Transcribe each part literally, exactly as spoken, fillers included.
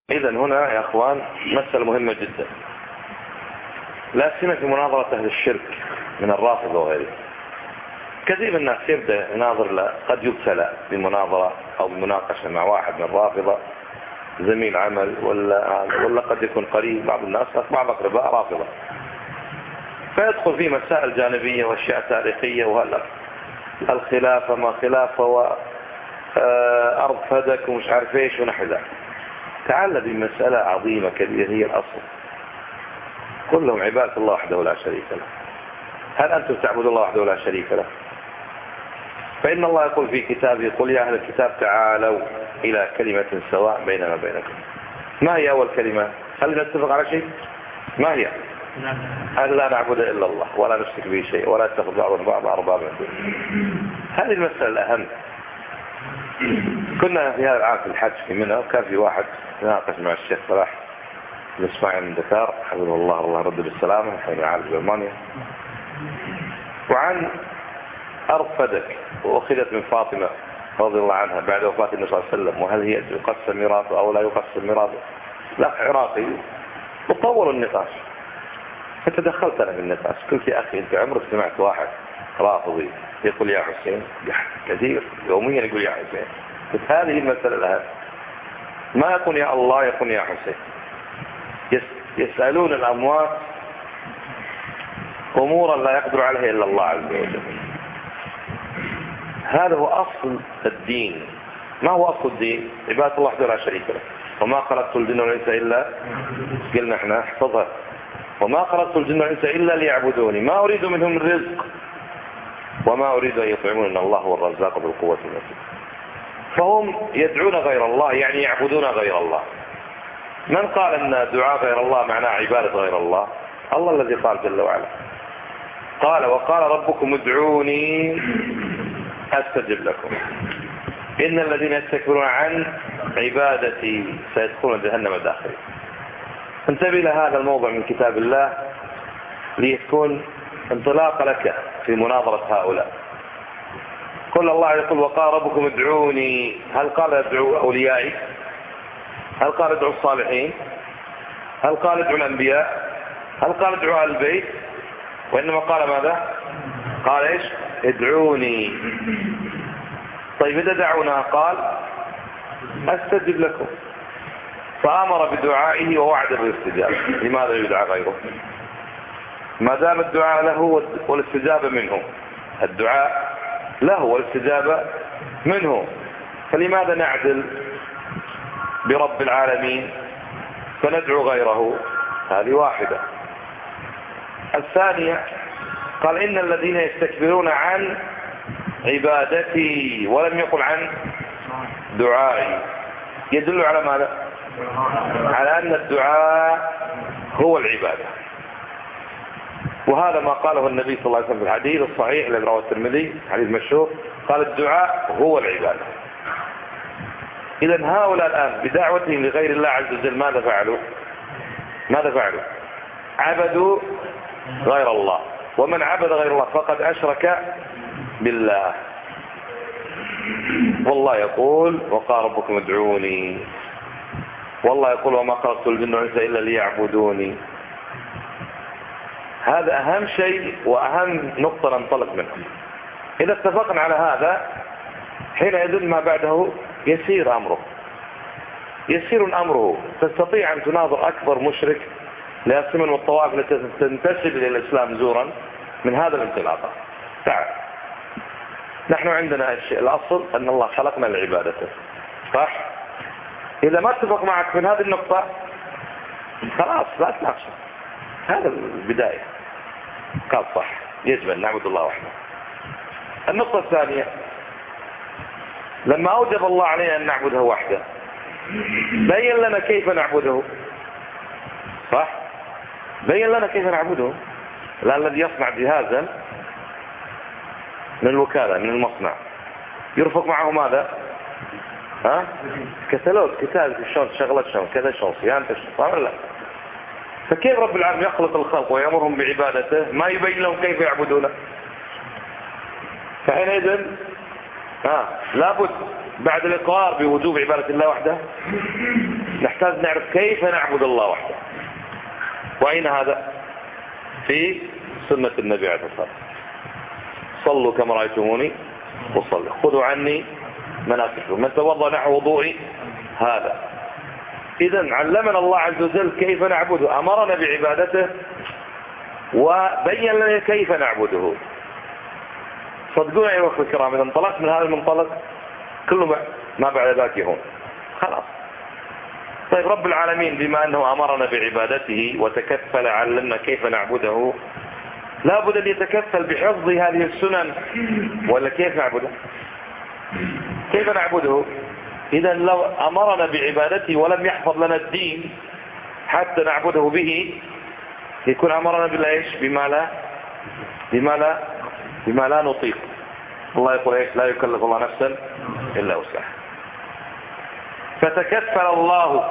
إذن هنا يا أخوان مسألة مهمة جدا، لا سيما في مناظرة أهل الشرك من الرافضة وغيره. كثير من الناس يبدأ يناظر له، قد يبتلى بمناظرة أو بمناقشة مع واحد من الرافضة، زميل عمل ولا ولا قد يكون قريب، بعض الناس بعض أقرباء رافضة، فيدخل في مسائل جانبية وأشياء تاريخية وهلا الخلافة ما خلافة وأرض فدك ومش عارف إيش ونحو ذلك. تعال بمسألة عظيمة كبيرة هي الأصل، كلهم عبادة الله وحده لا شريك له. هل أنتم تعبدون الله وحده لا شريك له؟ فإن الله يقول في كتابه: قل يا أهل الكتاب تعالوا إلى كلمة سواء بيننا وبينكم. ما هي أول كلمة؟ هل نتفق على شيء؟ ما هي؟ أن لا نعبد إلا الله ولا نشرك به شيء ولا نتخذ بعضنا بعضا أربابا من دونه. هذه المسألة الأهم. كنا في هذا العام في الحج في منى، وكان في واحد يناقش مع الشيخ صلاح الإسماعيلي من دكار حفظه الله، الله رد بالسلامة، حين عالج بألمانيا، وعن أرض فدك وأخذت من فاطمة رضي الله عنها بعد وفاة النبي صلى الله عليه وسلم، وهل هي يقسم ميراثه أو لا يقسم ميراثه؟ لا عراقي، وطولوا النقاش. فتدخلت أنا في النقاش، قلت يا أخي أنت عمرك سمعت واحد رافضي يقول يا حسين؟ كثير يوميا يقول يا حسين. قلت هذه المسألة الأهم، ما يقول يا الله، يقول يا حسين. يسألون الأموات أمورا لا يقدر عليها إلا الله عز وجل. هذا هو أصل الدين. ما هو أصل الدين؟ عبادة الله وحده لا شريك له. وما خلقت الجن والإنس إلا، قلنا احنا احفظها، وما خلقت الجن والإنس إلا ليعبدوني ما أريد منهم من رزق وما أريد أن يطعمون إن الله هو الرزاق ذو القوة المتين. فهم يدعون غير الله، يعني يعبدون غير الله. من قال أن دعاء غير الله معناه عبادة غير الله؟ الله الذي قال جل وعلا، قال وقال ربكم ادعوني أستجب لكم إن الذين يستكبرون عن عبادتي سيدخلون جهنم داخلين. انتبه لهذا الموضع من كتاب الله ليكون انطلاق لك في مناظرة هؤلاء. قل الله يقول وقال ربكم ادعوني، هل قال ادعوا أوليائي؟ هل قال ادعوا الصالحين؟ هل قال ادعوا الأنبياء؟ هل قال ادعوا أهل البيت؟ وإنما قال ماذا؟ قال إيش؟ ادعوني. طيب إذا دعونا قال أستجب لكم، فأمر بدعائه ووعد بالاستجابة. لماذا يدعى غيره؟ ما دام الدعاء له والاستجابة منه، الدعاء له والاستجابة منه، فلماذا نعدل برب العالمين فندعو غيره؟ هذه واحدة. الثانية قال إن الذين يستكبرون عن عبادتي، ولم يقل عن دعائي، يدل على ماذا؟ على أن الدعاء هو العبادة. وهذا ما قاله النبي صلى الله عليه وسلم في الحديث الصحيح الذي رواه الترمذي، حديث مشهور، قال الدعاء هو العبادة. إذن هؤلاء الآن بدعوتهم لغير الله عز وجل ماذا فعلوا؟ ماذا فعلوا؟ عبدوا غير الله، ومن عبد غير الله فقد أشرك بالله. والله يقول وقال ربكم ادعوني، والله يقول وما خلقت الجن والإنس إلا ليعبدوني. هذا أهم شيء وأهم نقطة ننطلق منها. إذا اتفقنا على هذا حينئذ ما بعده يسير أمره، يسير أمره. تستطيع أن تناظر أكبر مشرك لأسمن والطوائف التي تنتسب إلى الإسلام زورا من هذا الانطلاق. تعال، نحن عندنا الشيء الأصل أن الله خلقنا لعبادته، صح؟ إذا ما اتفق معك من هذه النقطة خلاص لا تناقش، هذا البداية. قال صح، يجب أن نعبد الله وحده. النقطة الثانية، لما أوجب الله علينا أن نعبده وحده بين لنا كيف نعبده، صح؟ بين لنا كيف نعبده. لأن الذي يصنع جهازا من الوكالة من المصنع يرفق معه ماذا؟ ها؟ كتالوج، كتاب شلون شغلة شلون كذا شلون صيانته شلون، ولا لا؟ فكيف رب العالمين يخلق الخلق ويأمرهم بعبادته ما يبين لهم كيف يعبدونه؟ فحينئذ ها لابد بعد الإقرار بوجوب عبادة الله وحده نحتاج نعرف كيف نعبد الله وحده. وأين هذا؟ في سنة النبي عليه الصلاة والسلام. صلوا كما رأيتموني وصلوا، خذوا عني مناسككم، من توضأ نحو وضوئي هذا. إذن علمنا الله عز وجل كيف نعبده، أمرنا بعبادته وبين لنا كيف نعبده. صدقونا يا أخوة الكرام، إذا انطلقت من هذا المنطلق كل ما بعد ذاك يهون خلاص. طيب رب العالمين بما أنه أمرنا بعبادته وتكفل علمنا كيف نعبده، لا بد أن يتكفل بحفظ هذه السنن، ولا كيف نعبده؟ كيف نعبده؟ إذا لو أمرنا بعبادته ولم يحفظ لنا الدين حتى نعبده به، يكون أمرنا بالله إيش؟ بما لا بما لا بما لا نطيق. الله يقول إيش؟ لا يكلف الله نفسا إلا وسعها. فتكفل الله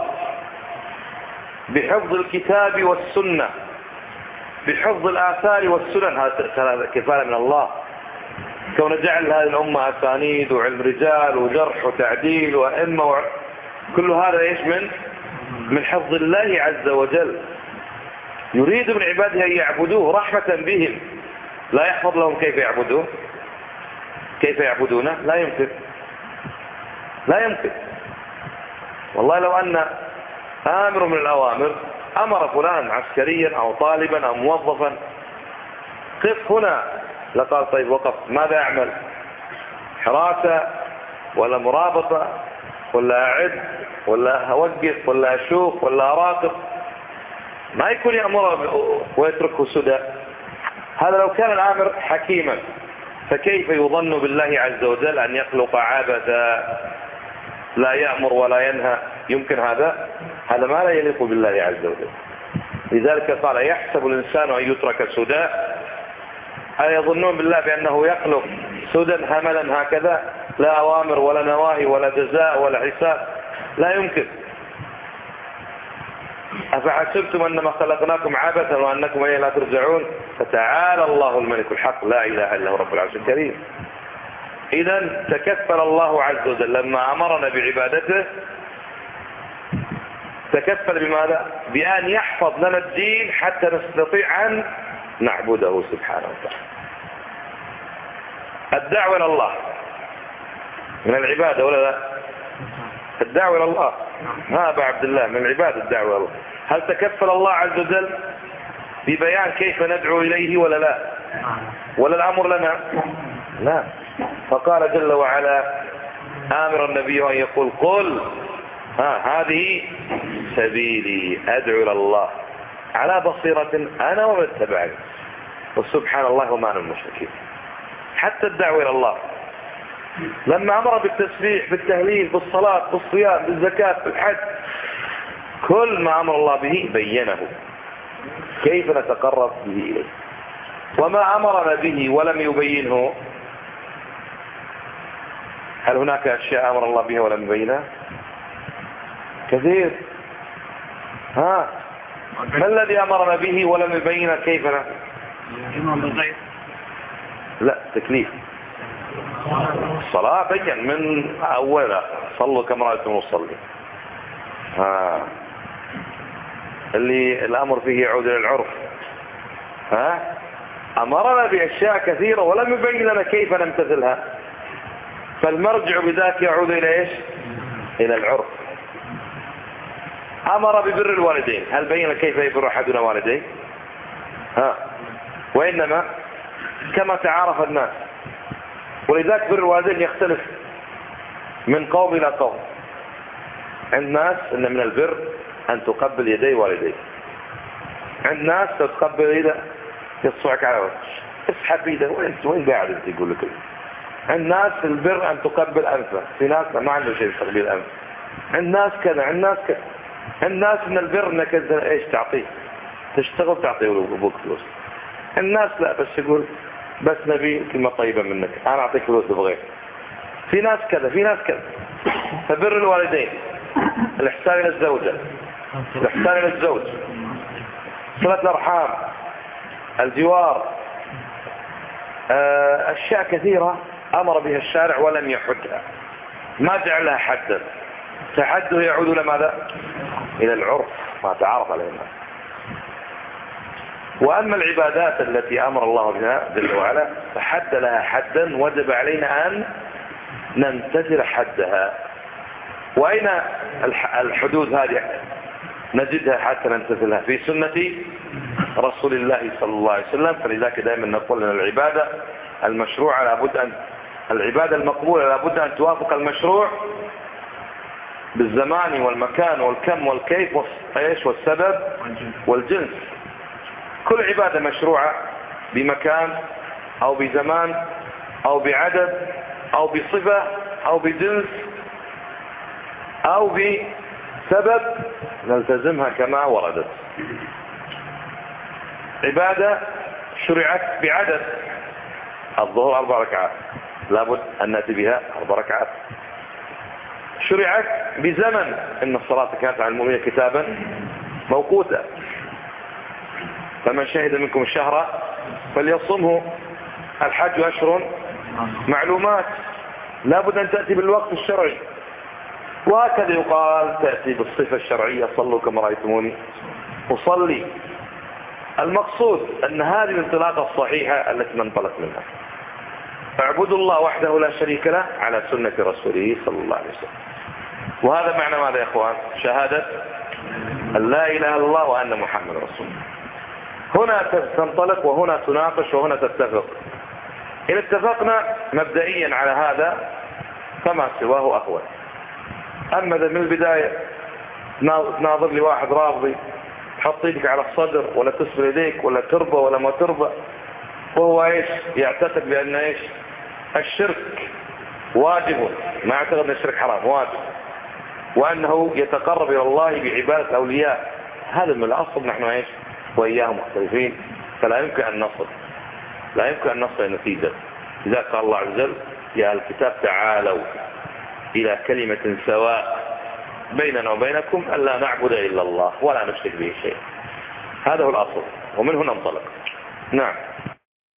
بحفظ الكتاب والسنة، بحفظ الآثار والسنن. هذا كفالة من الله، كون جعل هذه الأمة أسانيد وعلم رجال وجرح وتعديل وأئمة و... كل هذا إيش؟ من من حفظ الله عز وجل. يريد من عباده أن يعبدوه رحمة بهم، لا يحفظ لهم كيف يعبدوه، كيف يعبدونه، لا يمكن لا يمكن. والله لو أن آمر من الأوامر أمر فلان عسكريا أو طالبا أو موظفا قف هنا، لقال طيب وقف، ماذا أعمل؟ حراسة ولا مرابطة ولا أعد ولا أوقف ولا أشوف ولا أراقب؟ ما يكون يأمر ويتركه سدى. هذا لو كان الآمر حكيما، فكيف يظن بالله عز وجل أن يخلق عبثا لا يأمر ولا ينهى؟ يمكن هذا؟ هذا ما لا يليق بالله عز وجل. لذلك قال يحسب الإنسان أن يترك سدى، أيظنون بالله بأنه يخلق سدى هملا هكذا، لا أوامر ولا نواهي ولا جزاء ولا حساب؟ لا يمكن. أفحسبتم أنما خلقناكم عبثا وأنكم إليه لا ترجعون؟ فتعالى الله الملك الحق لا إله إلا هو رب العرش الكريم. إذن تكفل الله عز وجل لما أمرنا بعبادته، تكفل بماذا؟ بأن يحفظ لنا الدين حتى نستطيع أن نعبده سبحانه وتعالى. الدعوة إلى الله من العبادة ولا لا؟ الدعوة إلى الله ها أبا عبد الله من العبادة الدعوة إلى الله. هل تكفل الله عز وجل ببيان كيف ندعو إليه ولا لا؟ ولا الأمر لنا؟ لا. فقال جل وعلا آمر النبي أن يقول قل ها هذه سبيلي أدعو إلى الله على بصيرة أنا ومن اتبعني وسبحان الله وما أنا المشركين. حتى الدعوة إلى الله لما أمر بالتسبيح بالتهليل بالصلاة بالصيام بالزكاة بالحج، كل ما أمر الله به بينه كيف نتقرب به إليه. وما أمرنا به ولم يبينه، هل هناك أشياء أمر الله بها ولم يبينها؟ كثير. ها ما الذي أمرنا به ولم يبين كيف ن... لا تكليف. الصلاة بين من أولها صلوا كما رأيتم وصلي. ها اللي الأمر فيه يعود إلى العرف. ها أمرنا بأشياء كثيرة ولم يبين لنا كيف نمتثلها، فالمرجع بذلك يعود إلى إيش؟ إلى العرف. أمر ببر الوالدين، هل بين كيف يبر أحدنا والديه؟ ها وإنما كما تعارف الناس. ولذلك بر الوالدين يختلف من قوم إلى قوم. عند ناس إن من البر أن تقبل يدي والديك، عند ناس تقبل إذا يصعك على وجهك اسحب إيده وين وين قاعد أنت يقول لك. عند ناس البر أن تقبل أنفه، في ناس ما عنده شيء تقبيل أنف. عند ناس كذا عند ناس كذا. الناس من البر انك ايش تعطيه، تشتغل تعطيه ابوك فلوس. الناس لا بس يقول بس نبي كلمة طيبة منك انا اعطيك فلوس بغير. في ناس كذا في ناس كذا. فبر الوالدين، الاحسان الى الزوجة، الاحسان الى الزوج، صلة الارحام، الجوار، اشياء كثيرة امر بها الشارع ولم يحدها، ما جعلها حدا. تحده يعود إلى ماذا؟ إلى العرف ما تعارف عليه الناس. وأما العبادات التي أمر الله بها جل وعلا فحد لها حدا وجب علينا أن نمتثل حدها. وأين الحدود هذه نجدها حتى نمتثلها؟ في سنة رسول الله صلى الله عليه وسلم. فلذلك دائما نقول أن العبادة المشروعة لابد أن العبادة المقبولة لابد أن توافق المشروع بالزمان والمكان والكم والكيف والسبب والجنس. كل عبادة مشروعة بمكان أو بزمان أو بعدد أو بصفة أو بجنس أو بسبب نلتزمها كما وردت. عبادة شرعت بعدد، الظهر أربع ركعات لابد أن نأتي بها أربع ركعات. شرعت بزمن، إن الصلاة كانت على المؤمنين كتابا موقوتا، فمن شهد منكم الشهر فليصمه. الحج أشهر معلومات لابد أن تأتي بالوقت الشرعي. وهكذا يقال تأتي بالصفة الشرعية صلوا كما رأيتموني أصلي. المقصود أن هذه الانطلاقة الصحيحة التي ننطلق منها اعبدوا الله وحده لا شريك له على سنة رسوله صلى الله عليه وسلم. وهذا معنى ماذا يا اخوان؟ شهادة أن لا إله إلا الله وأن محمد رسول الله. هنا تنطلق وهنا تناقش وهنا تتفق. إن اتفقنا مبدئيا على هذا فما سواه أهون. أما إذا من البداية تناظر لي واحد رافضي تحط يدك على الصدر ولا تسفل يديك ولا تربى ولا ما تربى، وهو ايش يعتقد بأن ايش الشرك واجب، ما اعتقد ان الشرك حرام واجب، وأنه يتقرب إلى الله بعبادة أولياء، هذا من الأصل نحن ايش وإياه مختلفين. فلا يمكن أن نصل لا يمكن أن نصل النتيجة. لذلك قال الله عز وجل يا الكتاب تعالوا إلى كلمة سواء بيننا وبينكم ألا نعبد إلا الله ولا نشرك به شيء. هذا هو الأصل ومن هنا انطلق. نعم.